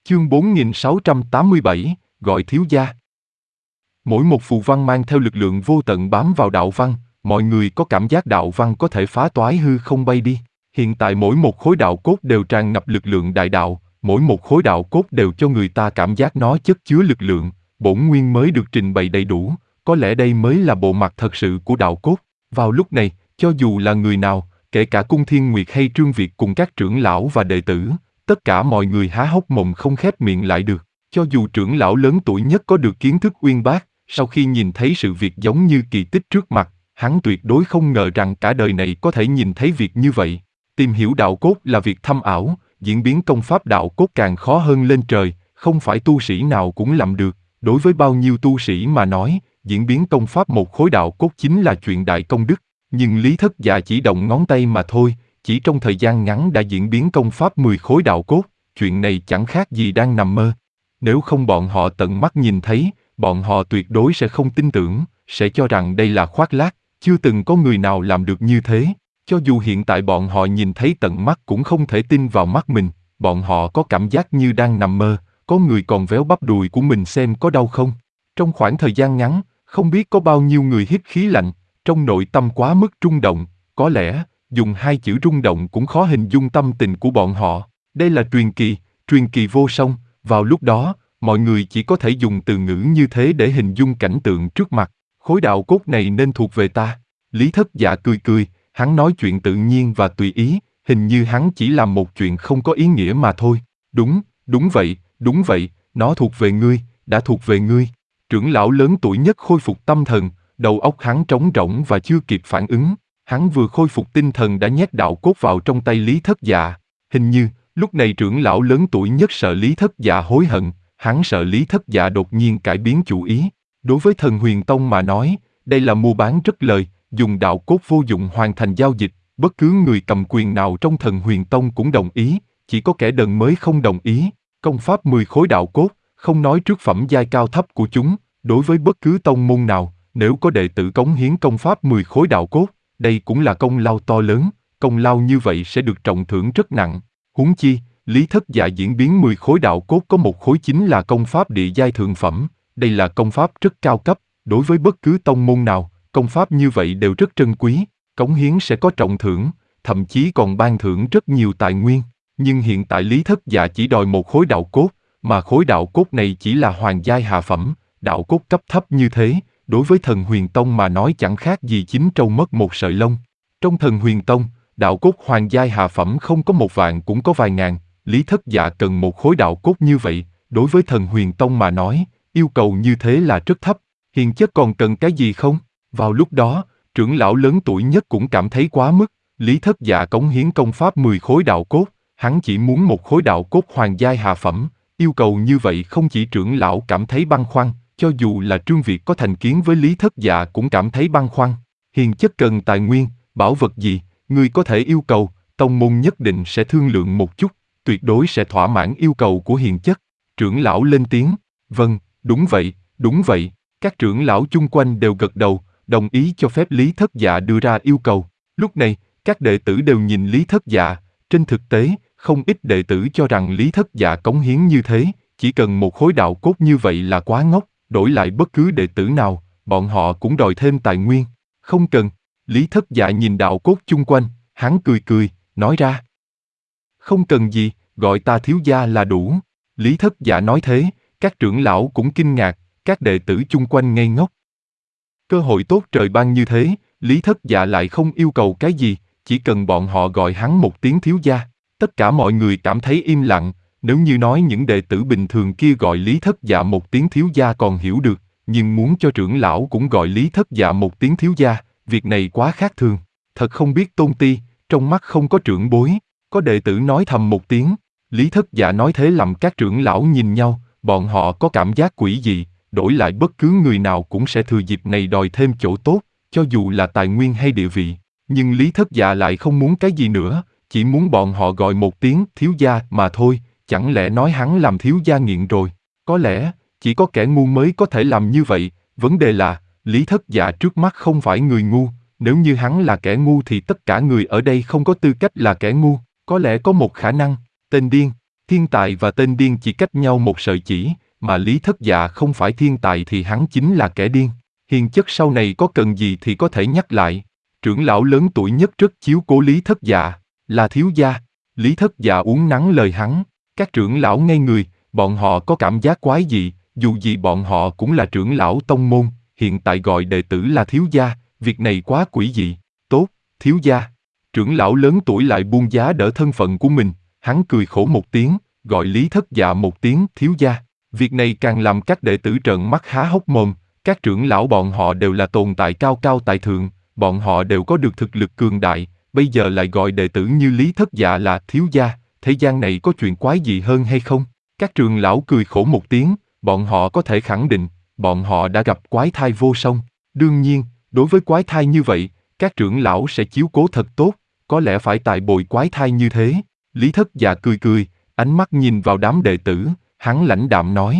Chương 4687, gọi thiếu gia. Mỗi một phù văn mang theo lực lượng vô tận bám vào đạo văn, mọi người có cảm giác đạo văn có thể phá toái hư không bay đi. Hiện tại mỗi một khối đạo cốt đều tràn ngập lực lượng đại đạo, mỗi một khối đạo cốt đều cho người ta cảm giác nó chất chứa lực lượng, bổn nguyên mới được trình bày đầy đủ, có lẽ đây mới là bộ mặt thật sự của đạo cốt. Vào lúc này, cho dù là người nào, kể cả Cung Thiên Nguyệt hay Trương Việt cùng các trưởng lão và đệ tử, tất cả mọi người há hốc mồm không khép miệng lại được. Cho dù trưởng lão lớn tuổi nhất có được kiến thức uyên bác, sau khi nhìn thấy sự việc giống như kỳ tích trước mặt, hắn tuyệt đối không ngờ rằng cả đời này có thể nhìn thấy việc như vậy. Tìm hiểu đạo cốt là việc thâm ảo, diễn biến công pháp đạo cốt càng khó hơn lên trời, không phải tu sĩ nào cũng làm được. Đối với bao nhiêu tu sĩ mà nói, diễn biến công pháp một khối đạo cốt chính là chuyện đại công đức. Nhưng Lý Thất Dạ chỉ động ngón tay mà thôi, chỉ trong thời gian ngắn đã diễn biến công pháp 10 khối đạo cốt, chuyện này chẳng khác gì đang nằm mơ. Nếu không bọn họ tận mắt nhìn thấy, bọn họ tuyệt đối sẽ không tin tưởng, sẽ cho rằng đây là khoác lác, chưa từng có người nào làm được như thế. Cho dù hiện tại bọn họ nhìn thấy tận mắt cũng không thể tin vào mắt mình, bọn họ có cảm giác như đang nằm mơ, có người còn véo bắp đùi của mình xem có đau không. Trong khoảng thời gian ngắn, không biết có bao nhiêu người hít khí lạnh, trong nội tâm quá mức rung động, có lẽ, dùng hai chữ rung động cũng khó hình dung tâm tình của bọn họ. Đây là truyền kỳ vô song, vào lúc đó, mọi người chỉ có thể dùng từ ngữ như thế để hình dung cảnh tượng trước mặt. Khối đạo cốt này nên thuộc về ta. Lý Thất Dạ cười cười, hắn nói chuyện tự nhiên và tùy ý, hình như hắn chỉ làm một chuyện không có ý nghĩa mà thôi. Đúng vậy, nó thuộc về ngươi, đã thuộc về ngươi. Trưởng lão lớn tuổi nhất khôi phục tâm thần, đầu óc hắn trống rỗng và chưa kịp phản ứng. Hắn vừa khôi phục tinh thần đã nhét đạo cốt vào trong tay Lý Thất Dạ. Hình như, lúc này trưởng lão lớn tuổi nhất sợ Lý Thất Dạ hối hận, hắn sợ Lý Thất Dạ đột nhiên cải biến chủ ý. Đối với Thần Huyền Tông mà nói, đây là mua bán rất lời, dùng đạo cốt vô dụng hoàn thành giao dịch, bất cứ người cầm quyền nào trong Thần Huyền Tông cũng đồng ý, chỉ có kẻ đần mới không đồng ý. Công pháp 10 khối đạo cốt, không nói trước phẩm giai cao thấp của chúng, đối với bất cứ tông môn nào, nếu có đệ tử cống hiến công pháp 10 khối đạo cốt, đây cũng là công lao to lớn, công lao như vậy sẽ được trọng thưởng rất nặng. Huống chi, Lý Thất Dạ diễn biến 10 khối đạo cốt có một khối chính là công pháp địa giai thượng phẩm, đây là công pháp rất cao cấp, đối với bất cứ tông môn nào, công pháp như vậy đều rất trân quý, cống hiến sẽ có trọng thưởng, thậm chí còn ban thưởng rất nhiều tài nguyên. Nhưng hiện tại Lý Thất Dạ chỉ đòi một khối đạo cốt, mà khối đạo cốt này chỉ là hoàng giai hạ phẩm, đạo cốt cấp thấp như thế, đối với Thần Huyền Tông mà nói chẳng khác gì chín trâu mất một sợi lông. Trong Thần Huyền Tông, đạo cốt hoàng giai hạ phẩm không có 1 vạn cũng có vài ngàn, Lý Thất Dạ cần một khối đạo cốt như vậy, đối với Thần Huyền Tông mà nói, yêu cầu như thế là rất thấp, hiền chất còn cần cái gì không? Vào lúc đó, trưởng lão lớn tuổi nhất cũng cảm thấy quá mức, Lý Thất Dạ cống hiến công pháp 10 khối đạo cốt, hắn chỉ muốn một khối đạo cốt hoàng giai hạ phẩm, yêu cầu như vậy không chỉ trưởng lão cảm thấy băn khoăn, cho dù là Trương Việt có thành kiến với Lý Thất Dạ cũng cảm thấy băn khoăn. Hiền chất cần tài nguyên, bảo vật gì, ngươi có thể yêu cầu, tông môn nhất định sẽ thương lượng một chút, tuyệt đối sẽ thỏa mãn yêu cầu của hiền chất. Trưởng lão lên tiếng, vâng, đúng vậy, các trưởng lão chung quanh đều gật đầu, đồng ý cho phép Lý Thất Dạ đưa ra yêu cầu. Lúc này, các đệ tử đều nhìn Lý Thất Dạ, trên thực tế, không ít đệ tử cho rằng Lý Thất Dạ cống hiến như thế, chỉ cần một khối đạo cốt như vậy là quá ngốc, đổi lại bất cứ đệ tử nào, bọn họ cũng đòi thêm tài nguyên. Không cần. Lý Thất Dạ nhìn đạo cốt chung quanh, hắn cười, nói ra. Không cần gì, gọi ta thiếu gia là đủ. Lý Thất Dạ nói thế, các trưởng lão cũng kinh ngạc, các đệ tử chung quanh ngây ngốc. Cơ hội tốt trời ban như thế, Lý Thất Dạ lại không yêu cầu cái gì, chỉ cần bọn họ gọi hắn một tiếng thiếu gia. Tất cả mọi người cảm thấy im lặng, nếu như nói những đệ tử bình thường kia gọi Lý Thất Dạ một tiếng thiếu gia còn hiểu được, nhưng muốn cho trưởng lão cũng gọi Lý Thất Dạ một tiếng thiếu gia, việc này quá khác thường. Thật không biết tôn ti, trong mắt không có trưởng bối, có đệ tử nói thầm một tiếng. Lý Thất Dạ nói thế làm các trưởng lão nhìn nhau, bọn họ có cảm giác quỷ dị, đổi lại bất cứ người nào cũng sẽ thừa dịp này đòi thêm chỗ tốt, cho dù là tài nguyên hay địa vị. Nhưng Lý Thất Dạ lại không muốn cái gì nữa, chỉ muốn bọn họ gọi một tiếng thiếu gia mà thôi, chẳng lẽ nói hắn làm thiếu gia nghiện rồi? Có lẽ, chỉ có kẻ ngu mới có thể làm như vậy, vấn đề là, Lý Thất Dạ trước mắt không phải người ngu, nếu như hắn là kẻ ngu thì tất cả người ở đây không có tư cách là kẻ ngu, có lẽ có một khả năng, tên điên. Thiên tài và tên điên chỉ cách nhau một sợi chỉ, mà Lý Thất Dạ không phải thiên tài thì hắn chính là kẻ điên. Hiền chất sau này có cần gì thì có thể nhắc lại. Trưởng lão lớn tuổi nhất rất chiếu cố Lý Thất Dạ, là thiếu gia. Lý Thất Dạ uốn nắn lời hắn. Các trưởng lão ngây người, bọn họ có cảm giác quái dị, dù gì bọn họ cũng là trưởng lão tông môn, hiện tại gọi đệ tử là thiếu gia, việc này quá quỷ dị. Tốt, thiếu gia. Trưởng lão lớn tuổi lại buông giá đỡ thân phận của mình, hắn cười khổ một tiếng, gọi Lý Thất Dạ một tiếng thiếu gia. Việc này càng làm các đệ tử trợn mắt há hốc mồm, các trưởng lão bọn họ đều là tồn tại cao cao tại thượng, bọn họ đều có được thực lực cường đại, bây giờ lại gọi đệ tử như Lý Thất Dạ là thiếu gia, thế gian này có chuyện quái gì hơn hay không? Các trưởng lão cười khổ một tiếng, bọn họ có thể khẳng định, bọn họ đã gặp quái thai vô song. Đương nhiên, đối với quái thai như vậy, các trưởng lão sẽ chiếu cố thật tốt, có lẽ phải tại bồi quái thai như thế. Lý Thất Dạ cười cười, ánh mắt nhìn vào đám đệ tử, hắn lãnh đạm nói.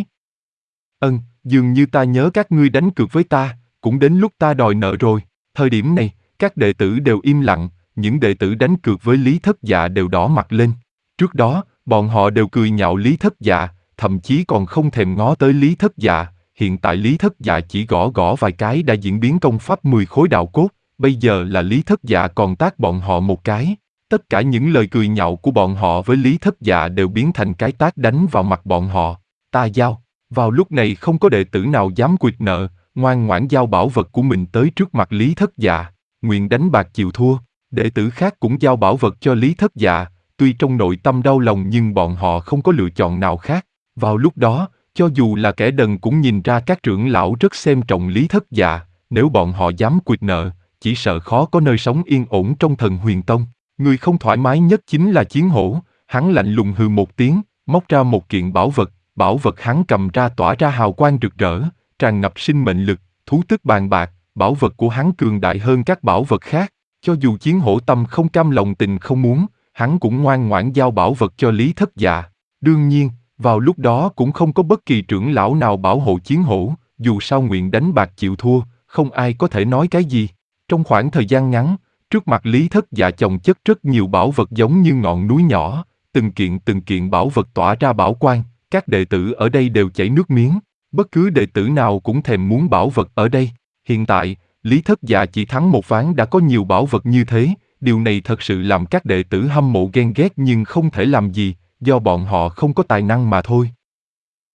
Dường như ta nhớ các ngươi đánh cược với ta, cũng đến lúc ta đòi nợ rồi. Thời điểm này, các đệ tử đều im lặng, những đệ tử đánh cược với Lý Thất Dạ đều đỏ mặt lên. Trước đó, bọn họ đều cười nhạo Lý Thất Dạ, thậm chí còn không thèm ngó tới Lý Thất Dạ. Hiện tại Lý Thất Dạ chỉ gõ gõ vài cái đã diễn biến công pháp 10 khối đạo cốt, bây giờ là Lý Thất Dạ còn tát bọn họ một cái. Tất cả những lời cười nhạo của bọn họ với Lý Thất Dạ đều biến thành cái tát đánh vào mặt bọn họ. Ta giao. Vào lúc này không có đệ tử nào dám quỵt nợ, ngoan ngoãn giao bảo vật của mình tới trước mặt Lý Thất Dạ, nguyện đánh bạc chịu thua. Đệ tử khác cũng giao bảo vật cho Lý Thất Dạ, tuy trong nội tâm đau lòng nhưng bọn họ không có lựa chọn nào khác. Vào lúc đó, cho dù là kẻ đần cũng nhìn ra các trưởng lão rất xem trọng Lý Thất Dạ, nếu bọn họ dám quỵt nợ, chỉ sợ khó có nơi sống yên ổn trong Thần Huyền Tông. Người không thoải mái nhất chính là Chiến Hổ, hắn lạnh lùng hừ một tiếng, móc ra một kiện bảo vật hắn cầm ra tỏa ra hào quang rực rỡ, tràn ngập sinh mệnh lực, thú tức bàn bạc, bảo vật của hắn cường đại hơn các bảo vật khác, cho dù Chiến Hổ tâm không cam lòng tình không muốn, hắn cũng ngoan ngoãn giao bảo vật cho Lý Thất Dạ. Đương nhiên, vào lúc đó cũng không có bất kỳ trưởng lão nào bảo hộ Chiến Hổ, dù sao nguyện đánh bạc chịu thua, không ai có thể nói cái gì. Trong khoảng thời gian ngắn, trước mặt Lý Thất Dạ chồng chất rất nhiều bảo vật giống như ngọn núi nhỏ, từng kiện bảo vật tỏa ra bảo quang, các đệ tử ở đây đều chảy nước miếng, bất cứ đệ tử nào cũng thèm muốn bảo vật ở đây. Hiện tại, Lý Thất Dạ chỉ thắng một ván đã có nhiều bảo vật như thế, điều này thật sự làm các đệ tử hâm mộ ghen ghét nhưng không thể làm gì, do bọn họ không có tài năng mà thôi.